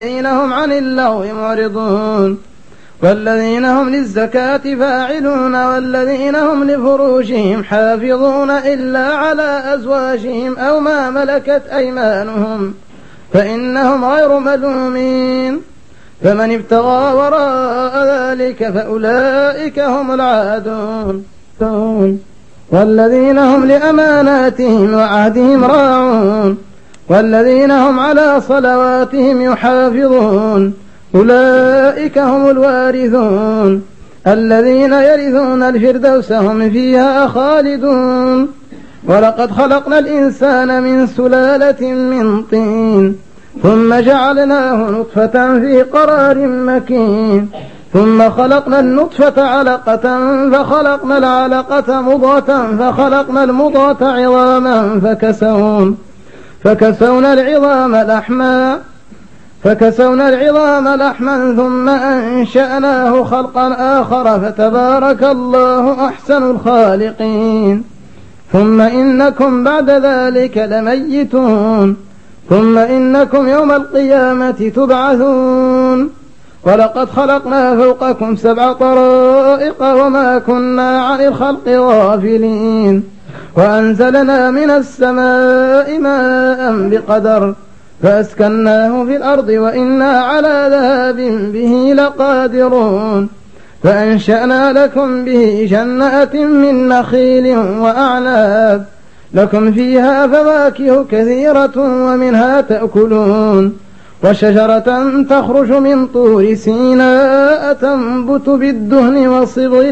والذين هم عن اللغو معرضون والذين هم للزكاة فاعلون والذين هم لفروجهم حافظون إلا على أزواجهم أو ما ملكت أيمانهم فإنهم غير ملومين فمن ابتغى وراء ذلك فأولئك هم العادون والذين هم لأماناتهم وعهدهم راعون والذين هم على صلواتهم يحافظون أولئك هم الوارثون الذين يرثون الفردوس هم فيها خالدون ولقد خلقنا الإنسان من سلالة من طين ثم جعلناه نطفة في قرار مكين ثم خلقنا النطفة علقة فخلقنا العلقة مضغة فخلقنا المضغة عظاما فكسونا العظام لحما ثم أنشأناه خلقا آخر فتبارك الله أحسن الخالقين ثم إنكم بعد ذلك لميتون ثم إنكم يوم القيامة تبعثون ولقد خلقنا فوقكم 7 طرائق وما كنا عن الخلق غافلين وأنزلنا من السماء ماء بقدر فأسكناه في الأرض وإنا على ذهاب به لقادرون فأنشأنا لكم به جنات من نخيل وأعناب لكم فيها فواكه كثيرة ومنها تأكلون وشجرة تخرج من طور سيناء تنبت بالدهن وصبغ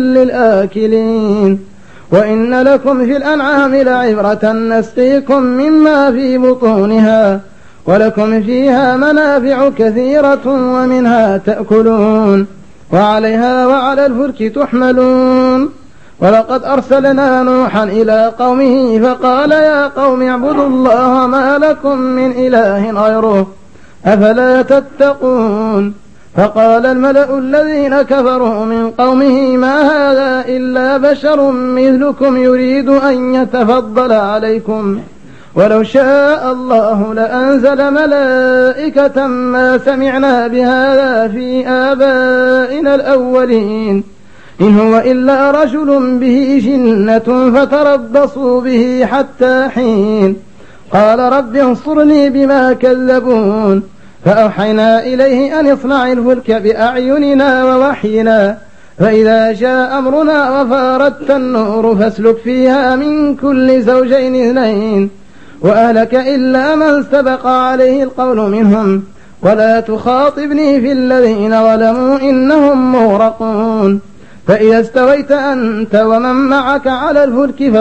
للآكلين وإن لكم في الأنعام لعبرة نسقيكم مما في بطونها ولكم فيها منافع كثيرة ومنها تأكلون وعليها وعلى الفلك تحملون ولقد أرسلنا نوحا إلى قومه فقال يا قوم اعبدوا الله ما لكم من إله غيره أفلا تتقون فقال الملأ الذين كفروا من قومه ما هذا إلا بشر مثلكم يريد أن يتفضل عليكم ولو شاء الله لأنزل ملائكة ما سمعنا بهذا في آبائنا الأولين إن هو إلا رجل به جنة فتربصوا به حتى حين قال رب انصرني بما كذبون فأوحينا إليه أن اصنع الفلك بأعيننا ووحينا فإذا جاء أمرنا وفارت النور فاسلك فيها من كل زوجين 2 وأهلك إلا من سبق عليه القول منهم ولا تخاطبني في الذين ظلموا إنهم مغرقون فإذا استويت أنت ومن معك على الفلك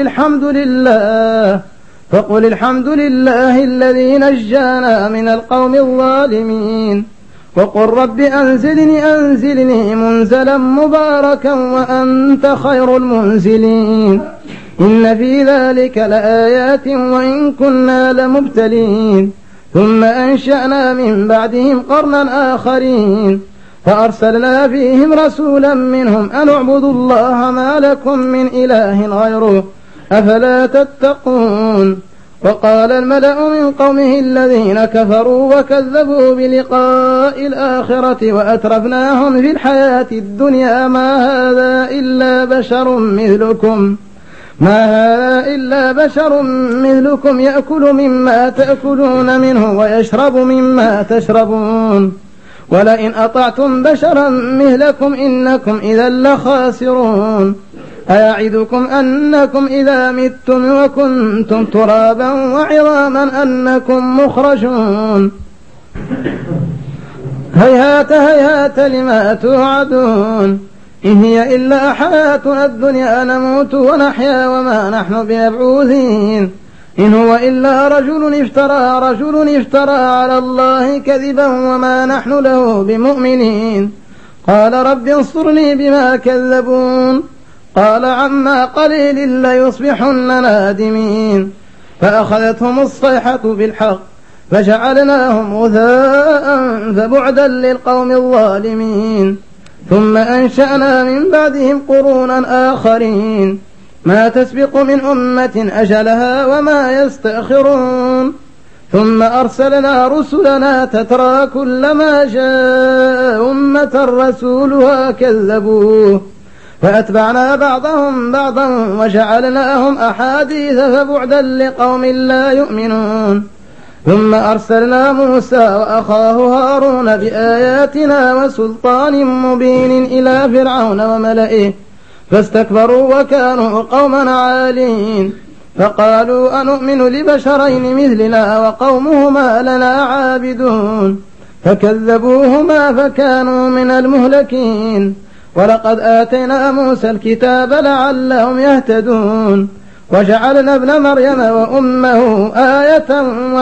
فقل الحمد لله الذي نجانا من القوم الظالمين وقل رب أنزلني منزلا مباركا وأنت خير المنزلين إن في ذلك لآيات وإن كنا لمبتلين ثم أنشأنا من بعدهم قرنا آخرين فأرسلنا فيهم رسولا منهم أن اعبدوا الله ما لكم من إله غيره أفلا تتقون وقال الملأ من قومه الذين كفروا وكذبوا بلقاء الآخرة وأترفناهم في الحياة الدنيا ما هذا إلا بشر مثلكم يأكل مما تأكلون منه ويشرب مما تشربون ولئن أطعتم بشرا مثلكم إنكم إذا لخاسرون أيعدكم أنكم إذا متم وكنتم ترابا وعظاما أنكم مخرجون هيهات لما توعدون إن هي إلا حياتنا الدنيا نموت ونحيا وما نحن بمبعوثين إن هو إلا رجل افترى على الله كذبا وما نحن له بمؤمنين قال رب انصرني بما كذبون قال عما قليل ليصبحن نادمين فأخذتهم الصيحة بالحق فجعلناهم غثاء فبعدا للقوم الظالمين ثم أنشأنا من بعدهم قرونا آخرين ما تسبق من أمة أجلها وما يستأخرون ثم أرسلنا رسلنا تترى كلما جاء أمة رسولها كذبوه فأتبعنا بعضهم بعضا وجعلناهم أحاديث فبعدا لقوم لا يؤمنون ثم أرسلنا موسى وأخاه هارون بآياتنا وسلطان مبين إلى فرعون وملئه فاستكبروا وكانوا قوما عالين فقالوا أنؤمن لبشرين مثلنا وقومهما لنا عابدون فكذبوهما فكانوا من المهلكين ولقد آتينا موسى الكتاب لعلهم يهتدون وجعلنا ابن مريم وأمه آية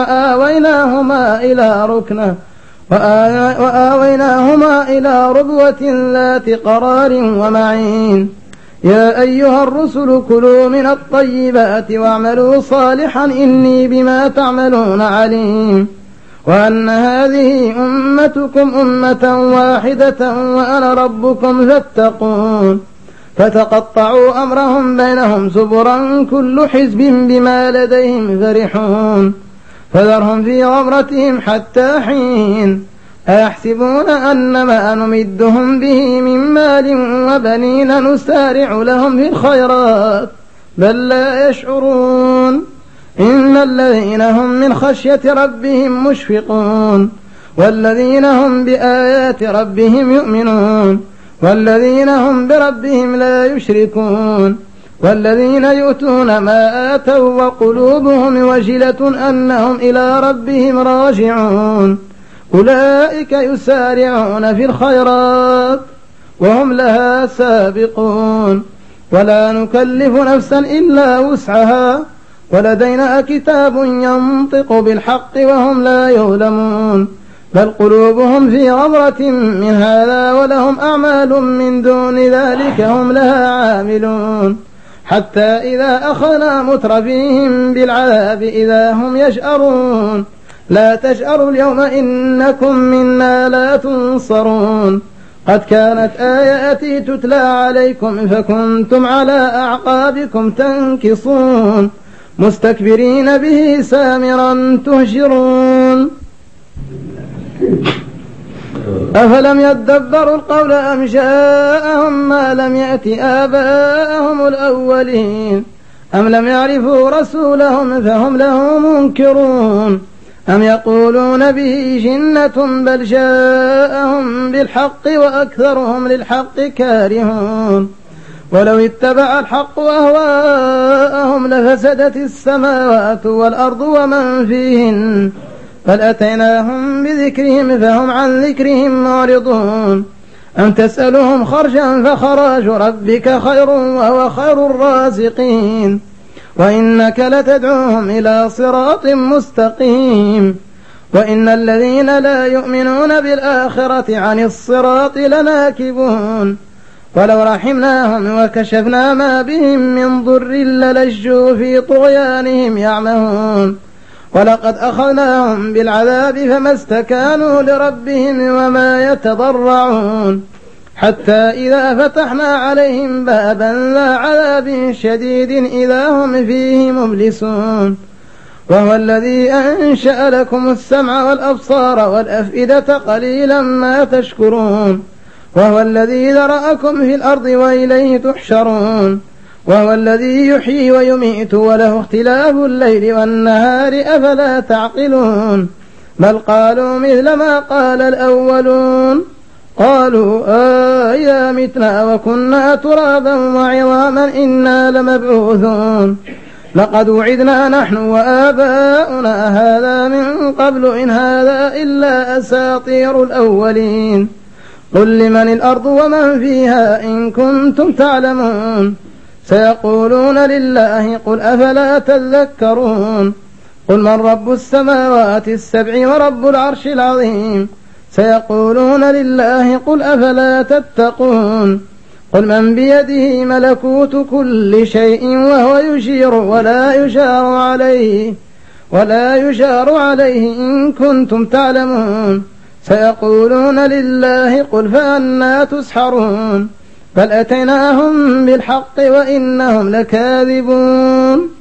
وآويناهما إلى ربوة ذات قرار ومعين يا أيها الرسل كلوا من الطيبات واعملوا صالحا إني بما تعملون عليم وأن هذه أمتكم أمة واحدة وأنا ربكم فاتقون فتقطعوا أمرهم بينهم زبرا كل حزب بما لديهم فرحون فذرهم في غمرتهم حتى حين أيحسبون أنما نمدهم به من مال وبنين نسارع لهم في الخيرات بل لا يشعرون إن الذين هم من خشية ربهم مشفقون والذين هم بآيات ربهم يؤمنون والذين هم بربهم لا يشركون والذين يؤتون ما آتوا وقلوبهم وجلة أنهم إلى ربهم راجعون أولئك يسارعون في الخيرات وهم لها سابقون ولا نكلف نفسا إلا وسعها ولدينا كتاب ينطق بالحق وهم لا يظلمون بل قلوبهم في غمرة من هذا ولهم أعمال من دون ذلك هم لها عاملون حتى إذا أخذنا مترفيهم بالعذاب إذا هم يجأرون لا تجأروا اليوم إنكم منا لا تنصرون قد كانت آياتي تتلى عليكم فكنتم على أعقابكم تنكصون مستكبرين به سامرا تهجرون أفلم يدبروا القول أم جاءهم ما لم يأت آباءهم الأولين أم لم يعرفوا رسولهم فهم له منكرون أم يقولون به جنة بل جاءهم بالحق وأكثرهم للحق كارهون ولو اتبع الحق أهواءهم لفسدت السماوات والأرض ومن فيهن بل أتيناهم بذكرهم فهم عن ذكرهم معرضون أم تسألهم خرجا فخراج ربك خير وهو خير الرازقين وإنك لتدعوهم إلى صراط مستقيم وإن الذين لا يؤمنون بالآخرة عن الصراط لناكبون ولو رحمناهم وكشفنا ما بهم من ضر للجوا في طغيانهم يعمهون ولقد أخذناهم بالعذاب فما استكانوا لربهم وما يتضرعون حتى إذا فتحنا عليهم بابا ذا عذاب شديد إذا هم فيه مبلسون وهو الذي أنشأ لكم السمع والأبصار والأفئدة قليلا ما تشكرون وهو الذي ذرأكم في الأرض وإليه تحشرون وهو الذي يحيي ويميت وله اختلاف الليل والنهار أفلا تعقلون بل قالوا مثل ما قال الأولون قالوا إذا متنا وكنا ترابا وعظاما إنا لمبعوثون لقد وعدنا نحن وآباؤنا هذا من قبل إن هذا إلا أساطير الأولين قل لمن الأرض ومن فيها إن كنتم تعلمون سيقولون لله قل أفلا تذكرون قل من رب السماوات السبع ورب العرش العظيم سيقولون لله قل أفلا تتقون قل من بيده ملكوت كل شيء وهو يجير ولا يجار عليه إن كنتم تعلمون سيقولون لله قل فأنا تسحرون بل أتيناهم بالحق وإنهم لكاذبون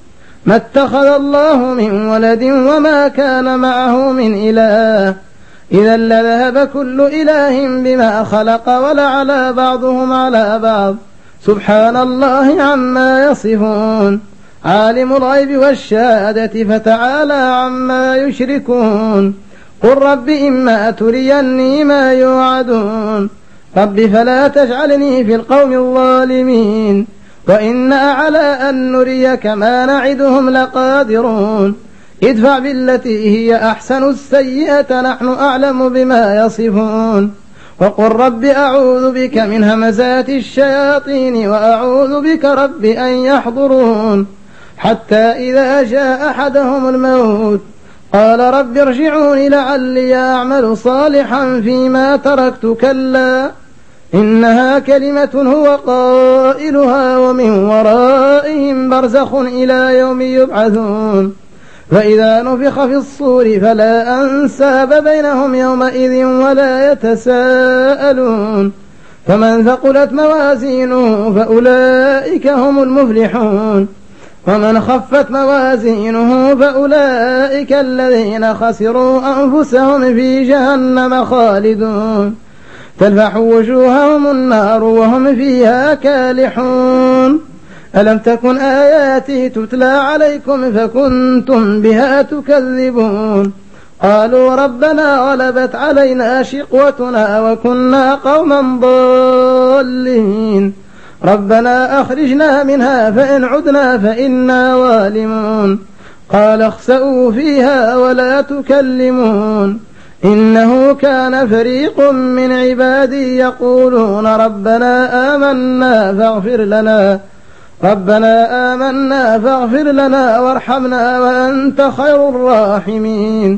ما اتخذ الله من ولد وما كان معه من إله إذا لذهب كل إله بما خلق ولعلى بعضهم على بعض سبحان الله عما يصفون عالم الغيب والشهادة فتعالى عما يشركون قل رب إما تريني ما يوعدون رب فلا تجعلني في القوم الظالمين وإنا على أن نريك ما نعدهم لقادرون ادفع بالتي هي أحسن السيئة نحن أعلم بما يصفون وقل رب أعوذ بك من همزات الشياطين وأعوذ بك رب أن يحضرون حتى إذا جاء أحدهم الموت قال رب ارجعون لعلي أعمل صالحا فيما تركت كلا إنها كلمة هو قائلها ومن ورائهم برزخ إلى يوم يبعثون فإذا نفخ في الصور فلا أنساب بينهم يومئذ ولا يتساءلون فمن ثقلت موازينه فأولئك هم المفلحون ومن خفت موازينه فأولئك الذين خسروا أنفسهم في جهنم خالدون تلفح وجوههم النار وهم فيها كالحون ألم تكن آياتي تتلى عليكم فكنتم بها تكذبون قالوا ربنا غلبت علينا شقوتنا وكنا قوما ضالين ربنا أخرجنا منها فإن عدنا فإنا ظالمون قال اخسئوا فيها ولا تكلمون إنه كان فريق من عبادي يقولون ربنا آمنا فاغفر لنا وارحمنا وأنت خير الراحمين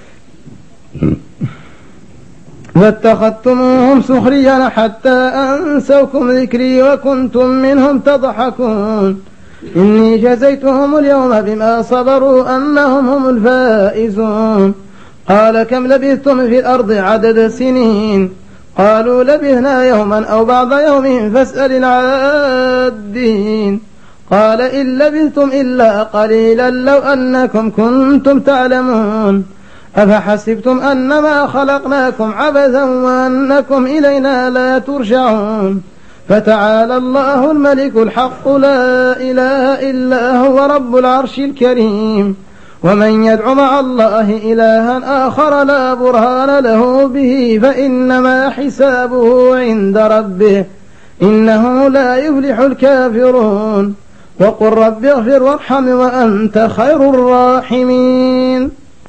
فاتخذتموهم سخريا حتى أنسوكم ذكري وكنتم منهم تضحكون إني جزيتهم اليوم بما صبروا أنهم هم الفائزون قال كم لبثتم في الأرض عدد سنين قالوا لبثنا يوما أو بعض يوم فاسأل العادين قال إن لبثتم إلا قليلا لو أنكم كنتم تعلمون أفحسبتم أنما خلقناكم عبثا وأنكم إلينا لا ترجعون فتعالى الله الملك الحق لا إله إلا هو رب العرش الكريم ومن يدع مع الله إلها آخر لا برهان له به فإنما حسابه عند ربه إنه لا يفلح الكافرون وقل رب اغفر وارحم وأنت خير الراحمين